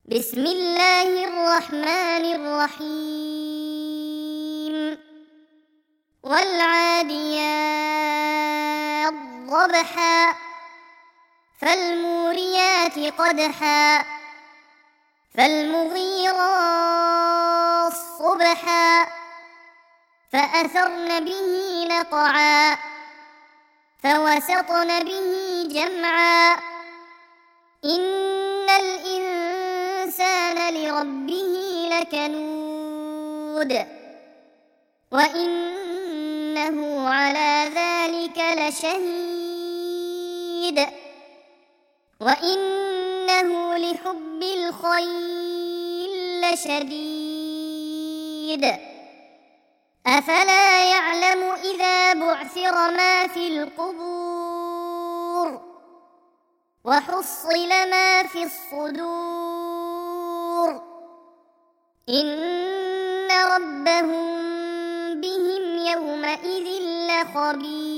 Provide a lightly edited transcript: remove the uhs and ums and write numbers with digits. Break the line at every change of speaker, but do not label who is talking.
بسم الله الرحمن الرحيم والعاديات ضبحا فالموريات قدحا فالمغيرات صبحا فأثرن به نقعا فوسطن به جمعا إن الإنسان لربه لكنود وإنه على ذلك لشهيد وإنه لحب الخير لشديد أفلا يعلم إذا بعثر ما في القبور وحصل ما في الصدور إن ربهم بهم يومئذ لخبير